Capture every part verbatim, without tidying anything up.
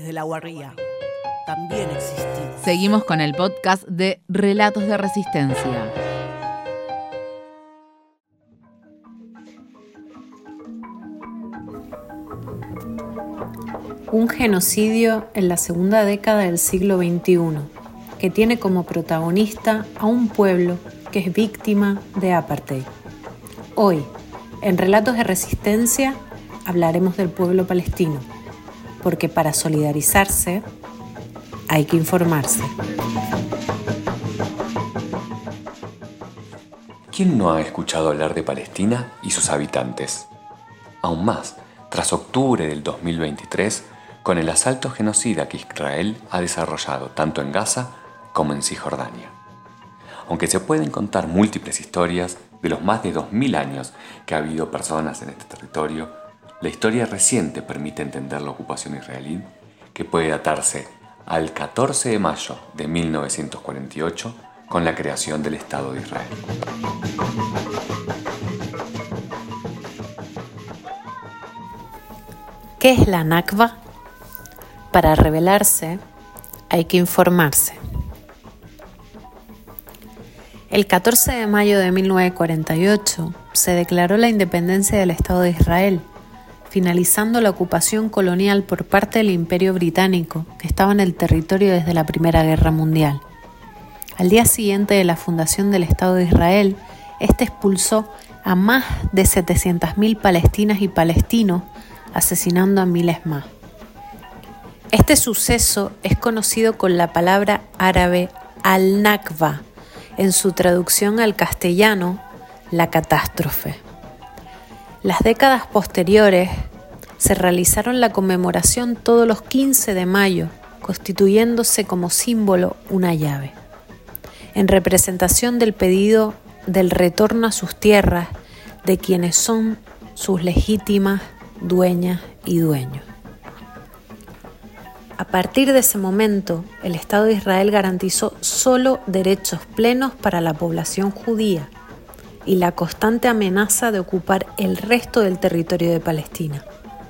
desde la guarría. También existimos. Seguimos con el podcast de Relatos de Resistencia. Un genocidio en la segunda década del siglo veintiuno, que tiene como protagonista a un pueblo que es víctima de apartheid. Hoy, en Relatos de Resistencia, hablaremos del pueblo palestino, porque para solidarizarse hay que informarse. ¿Quién no ha escuchado hablar de Palestina y sus habitantes? Aún más, tras octubre del dos mil veintitrés, con el asalto genocida que Israel ha desarrollado tanto en Gaza como en Cisjordania. Aunque se pueden contar múltiples historias de los más de dos mil años que ha habido personas en este territorio, la historia reciente permite entender la ocupación israelí, que puede datarse al catorce de mayo de mil novecientos cuarenta y ocho con la creación del Estado de Israel. ¿Qué es la Nakba? Para revelarse hay que informarse. El catorce de mayo de mil novecientos cuarenta y ocho se declaró la independencia del Estado de Israel, finalizando la ocupación colonial por parte del Imperio Británico, que estaba en el territorio desde la Primera Guerra Mundial. Al día siguiente de la fundación del Estado de Israel, este expulsó a más de setecientas mil palestinas y palestinos, asesinando a miles más. Este suceso es conocido con la palabra árabe al-Nakba, en su traducción al castellano, la catástrofe. Las décadas posteriores se realizaron la conmemoración todos los quince de mayo, constituyéndose como símbolo una llave, en representación del pedido del retorno a sus tierras de quienes son sus legítimas dueñas y dueños. A partir de ese momento, el Estado de Israel garantizó solo derechos plenos para la población judía y la constante amenaza de ocupar el resto del territorio de Palestina.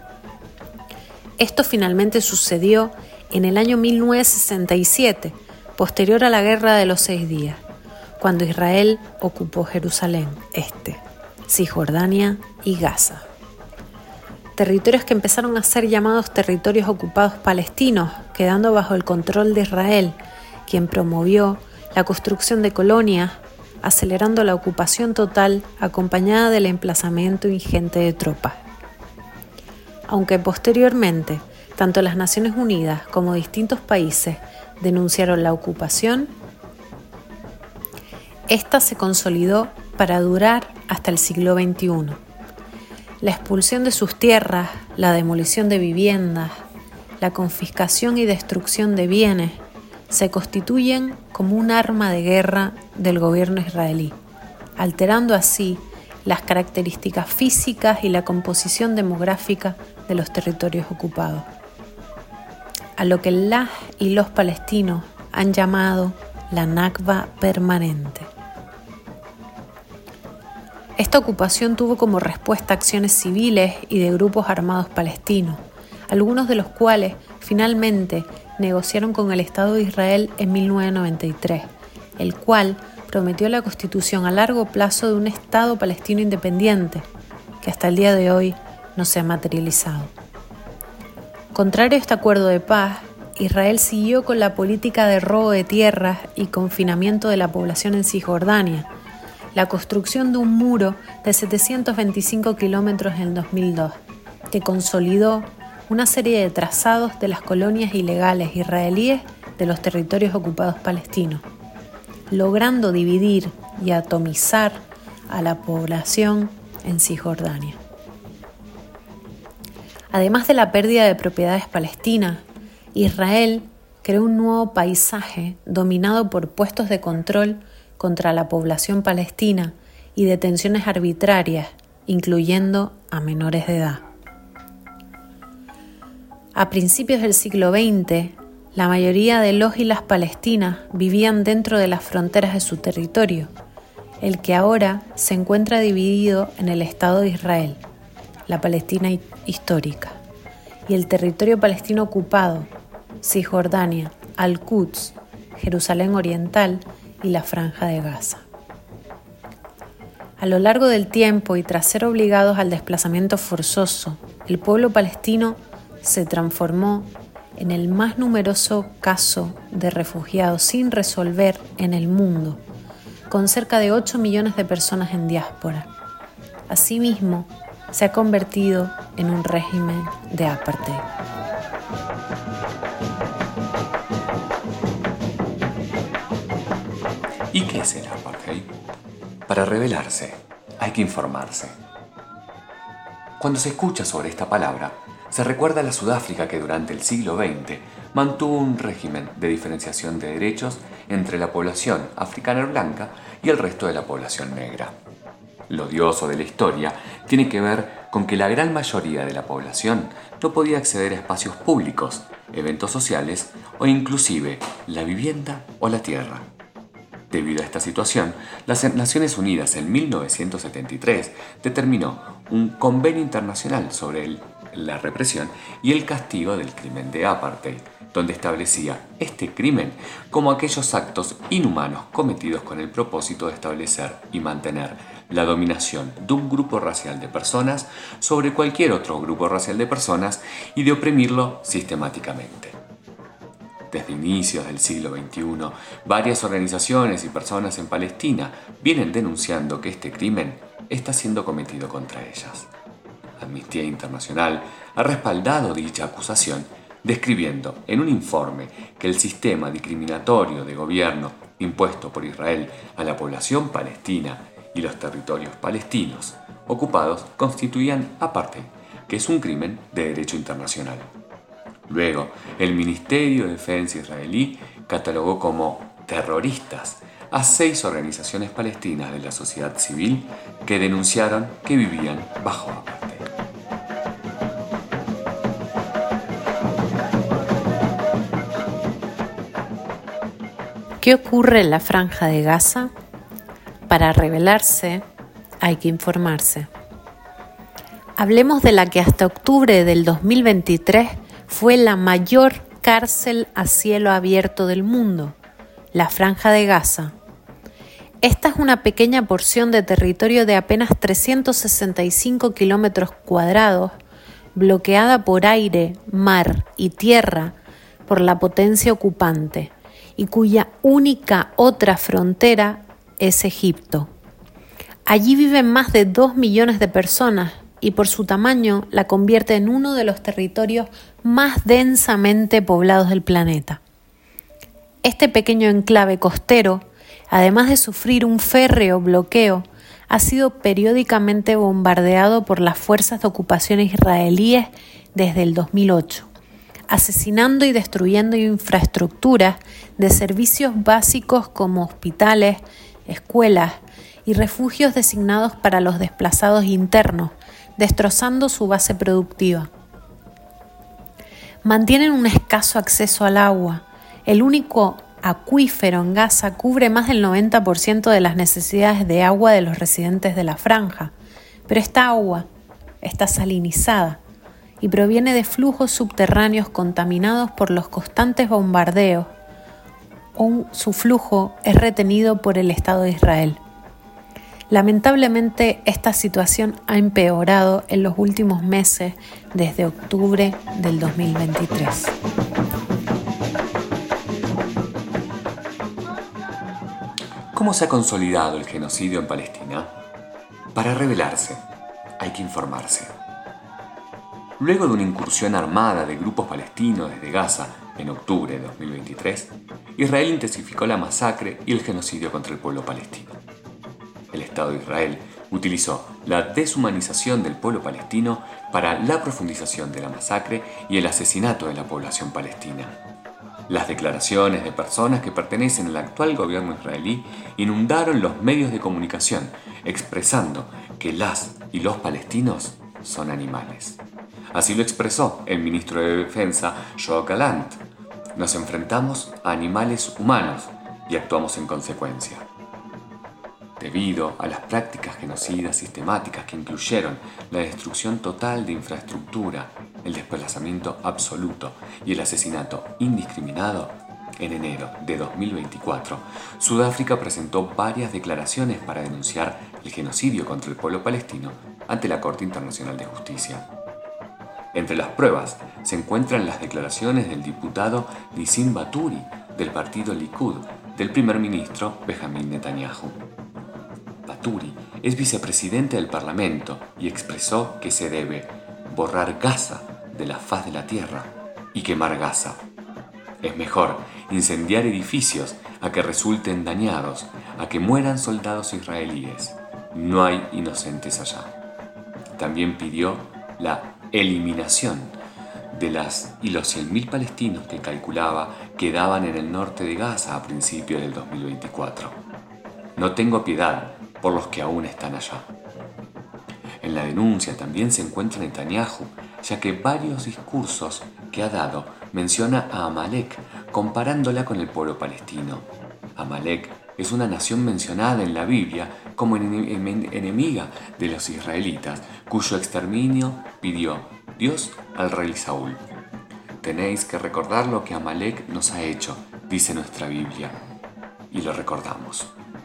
Esto finalmente sucedió en el año mil novecientos sesenta y siete, posterior a la Guerra de los Seis Días, cuando Israel ocupó Jerusalén Este, Cisjordania y Gaza. Territorios que empezaron a ser llamados territorios ocupados palestinos, quedando bajo el control de Israel, quien promovió la construcción de colonias, acelerando la ocupación total acompañada del emplazamiento ingente de tropas. Aunque posteriormente, tanto las Naciones Unidas como distintos países denunciaron la ocupación, esta se consolidó para durar hasta el siglo veintiuno. La expulsión de sus tierras, la demolición de viviendas, la confiscación y destrucción de bienes se constituyen como un arma de guerra del gobierno israelí, alterando así las características físicas y la composición demográfica de los territorios ocupados, a lo que las y los palestinos han llamado la Nakba permanente. Esta ocupación tuvo como respuesta acciones civiles y de grupos armados palestinos, algunos de los cuales finalmente negociaron con el Estado de Israel en mil novecientos noventa y tres, el cual prometió la constitución a largo plazo de un Estado palestino independiente, que hasta el día de hoy no se ha materializado. Contrario a este acuerdo de paz, Israel siguió con la política de robo de tierras y confinamiento de la población en Cisjordania, la construcción de un muro de setecientos veinticinco kilómetros en el dos mil dos, que consolidó una serie de trazados de las colonias ilegales israelíes de los territorios ocupados palestinos, logrando dividir y atomizar a la población en Cisjordania. Además de la pérdida de propiedades palestinas, Israel creó un nuevo paisaje dominado por puestos de control contra la población palestina y detenciones arbitrarias, incluyendo a menores de edad. A principios del siglo veinte, la mayoría de los y las palestinas vivían dentro de las fronteras de su territorio, el que ahora se encuentra dividido en el Estado de Israel, la Palestina histórica, y el territorio palestino ocupado, Cisjordania, Al-Quds, Jerusalén Oriental y la Franja de Gaza. A lo largo del tiempo y tras ser obligados al desplazamiento forzoso, el pueblo palestino se transformó en el más numeroso caso de refugiados sin resolver en el mundo, con cerca de ocho millones de personas en diáspora. Asimismo, se ha convertido en un régimen de apartheid. ¿Y qué es el apartheid? Para rebelarse, hay que informarse. Cuando se escucha sobre esta palabra, se recuerda a la Sudáfrica que durante el siglo veinte mantuvo un régimen de diferenciación de derechos entre la población africana blanca y el resto de la población negra. Lo odioso de la historia tiene que ver con que la gran mayoría de la población no podía acceder a espacios públicos, eventos sociales o inclusive la vivienda o la tierra. Debido a esta situación, las Naciones Unidas en mil novecientos setenta y tres determinó un convenio internacional sobre el, la represión y el castigo del crimen de apartheid, donde establecía este crimen como aquellos actos inhumanos cometidos con el propósito de establecer y mantener la dominación de un grupo racial de personas sobre cualquier otro grupo racial de personas y de oprimirlo sistemáticamente. Desde inicios del siglo veintiuno, varias organizaciones y personas en Palestina vienen denunciando que este crimen está siendo cometido contra ellas. Amnistía Internacional ha respaldado dicha acusación, describiendo en un informe que el sistema discriminatorio de gobierno impuesto por Israel a la población palestina y los territorios palestinos ocupados constituían apartheid, que es un crimen de derecho internacional. Luego, el Ministerio de Defensa israelí catalogó como terroristas a seis organizaciones palestinas de la sociedad civil que denunciaron que vivían bajo apartheid. ¿Qué ocurre en la Franja de Gaza? Para rebelarse, hay que informarse. Hablemos de la que hasta octubre del dos mil veintitrés fue la mayor cárcel a cielo abierto del mundo, la Franja de Gaza. Esta es una pequeña porción de territorio de apenas trescientos sesenta y cinco kilómetros cuadrados, bloqueada por aire, mar y tierra por la potencia ocupante, y cuya única otra frontera es Egipto. Allí viven más de dos millones de personas, y por su tamaño la convierte en uno de los territorios más densamente poblados del planeta. Este pequeño enclave costero, además de sufrir un férreo bloqueo, ha sido periódicamente bombardeado por las fuerzas de ocupación israelíes desde el dos mil ocho, asesinando y destruyendo infraestructuras de servicios básicos como hospitales, escuelas y refugios designados para los desplazados internos, destrozando su base productiva. Mantienen un escaso acceso al agua. El único acuífero en Gaza cubre más del noventa por ciento de las necesidades de agua de los residentes de la franja, pero esta agua está salinizada y proviene de flujos subterráneos contaminados por los constantes bombardeos, o su flujo es retenido por el Estado de Israel. Lamentablemente, esta situación ha empeorado en los últimos meses desde octubre del dos mil veintitrés. ¿Cómo se ha consolidado el genocidio en Palestina? Para rebelarse, hay que informarse. Luego de una incursión armada de grupos palestinos desde Gaza en octubre de dos mil veintitrés, Israel intensificó la masacre y el genocidio contra el pueblo palestino. El Estado de Israel utilizó la deshumanización del pueblo palestino para la profundización de la masacre y el asesinato de la población palestina. Las declaraciones de personas que pertenecen al actual gobierno israelí inundaron los medios de comunicación, expresando que las y los palestinos son animales. Así lo expresó el ministro de Defensa, Yoav Gallant. Nos enfrentamos a animales humanos y actuamos en consecuencia. debido a las prácticas genocidas sistemáticas que incluyeron la destrucción total de infraestructura, el desplazamiento absoluto y el asesinato indiscriminado. En enero de dos mil veinticuatro, Sudáfrica presentó varias declaraciones para denunciar el genocidio contra el pueblo palestino ante la Corte Internacional de Justicia. Entre las pruebas se encuentran las declaraciones del diputado Nissim Baturi del partido Likud del primer ministro Benjamin Netanyahu. Baturi es vicepresidente del Parlamento y expresó que se debe borrar Gaza de la faz de la tierra y quemar Gaza. Es mejor incendiar edificios a que resulten dañados, a que mueran soldados israelíes. No hay inocentes allá. También pidió la eliminación de las y los cien mil palestinos que calculaba quedaban en el norte de Gaza a principios del dos mil veinticuatro. No tengo piedad por los que aún están allá. En la denuncia también se encuentra Netanyahu, ya que varios discursos que ha dado menciona a Amalek, comparándola con el pueblo palestino. Amalek es una nación mencionada en la Biblia como enemiga de los israelitas, cuyo exterminio pidió Dios al rey Saúl. Tenéis que recordar lo que Amalek nos ha hecho, dice nuestra Biblia, y lo recordamos.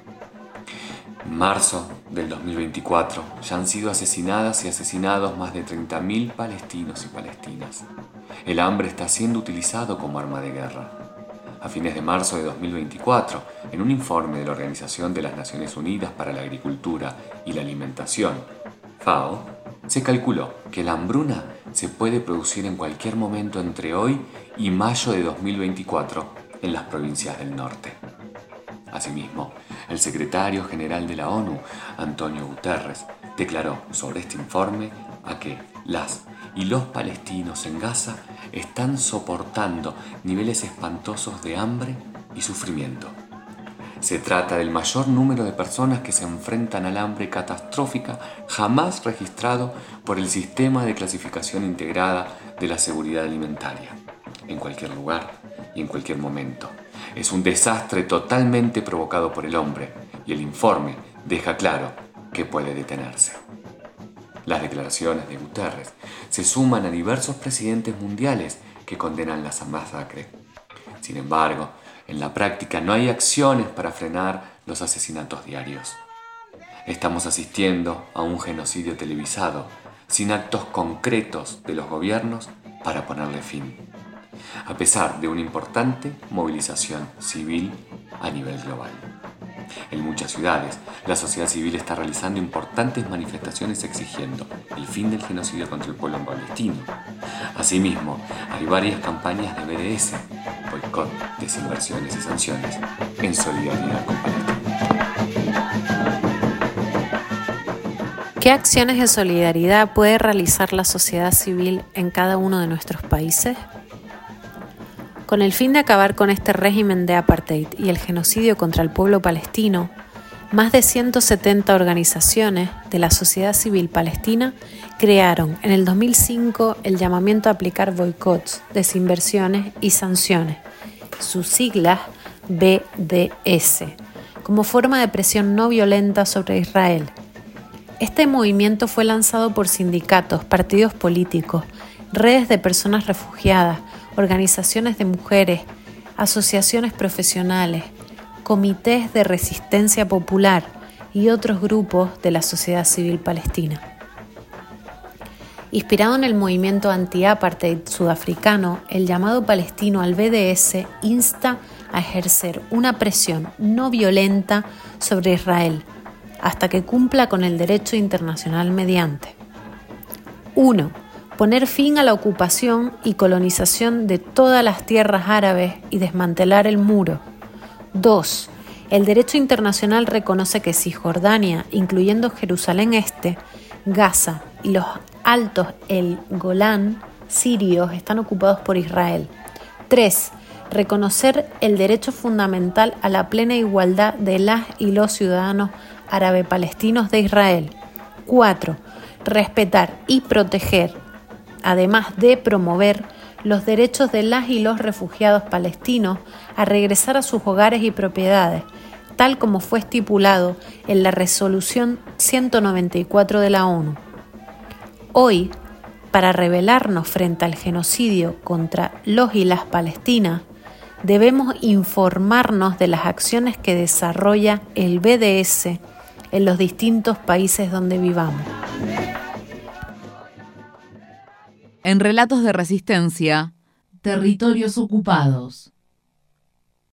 En marzo del dos mil veinticuatro ya han sido asesinadas y asesinados más de treinta mil palestinos y palestinas. El hambre está siendo utilizado como arma de guerra. A fines de marzo de dos mil veinticuatro, en un informe de la Organización de las Naciones Unidas para la Agricultura y la Alimentación, FAO, se calculó que la hambruna se puede producir en cualquier momento entre hoy y mayo de dos mil veinticuatro en las provincias del norte. Asimismo, el secretario general de la ONU, Antonio Guterres, declaró sobre este informe a que las y los palestinos en Gaza están soportando niveles espantosos de hambre y sufrimiento. Se trata del mayor número de personas que se enfrentan al hambre catastrófica jamás registrado por el Sistema de Clasificación Integrada de la Seguridad Alimentaria, en cualquier lugar y en cualquier momento. Es un desastre totalmente provocado por el hombre y el informe deja claro que puede detenerse. Las declaraciones de Guterres se suman a diversos presidentes mundiales que condenan la masacre. Sin embargo, en la práctica no hay acciones para frenar los asesinatos diarios. Estamos asistiendo a un genocidio televisado, sin actos concretos de los gobiernos para ponerle fin, a pesar de una importante movilización civil a nivel global. En muchas ciudades, la sociedad civil está realizando importantes manifestaciones exigiendo el fin del genocidio contra el pueblo palestino. Asimismo, hay varias campañas de B D S, boicot, desinversiones y sanciones, en solidaridad con Palestina. ¿Qué acciones de solidaridad puede realizar la sociedad civil en cada uno de nuestros países? Con el fin de acabar con este régimen de apartheid y el genocidio contra el pueblo palestino, más de ciento setenta organizaciones de la sociedad civil palestina crearon en el dos mil cinco el llamamiento a aplicar boicots, desinversiones y sanciones, sus siglas B D S, como forma de presión no violenta sobre Israel. Este movimiento fue lanzado por sindicatos, partidos políticos, redes de personas refugiadas, organizaciones de mujeres, asociaciones profesionales, comités de resistencia popular y otros grupos de la sociedad civil palestina. Inspirado en el movimiento anti-apartheid sudafricano, el llamado palestino al B D S insta a ejercer una presión no violenta sobre Israel hasta que cumpla con el derecho internacional mediante uno. Poner fin a la ocupación y colonización de todas las tierras árabes y desmantelar el muro. dos. El derecho internacional reconoce que Cisjordania, incluyendo Jerusalén Este, Gaza y los altos El Golán sirios están ocupados por Israel. tres. Reconocer el derecho fundamental a la plena igualdad de las y los ciudadanos árabe-palestinos de Israel. cuatro. Respetar y proteger, además de promover los derechos de las y los refugiados palestinos a regresar a sus hogares y propiedades, tal como fue estipulado en la Resolución ciento noventa y cuatro de la ONU. Hoy, para rebelarnos frente al genocidio contra los y las palestinas, debemos informarnos de las acciones que desarrolla el B D S en los distintos países donde vivamos. En Relatos de Resistencia, Territorios Ocupados.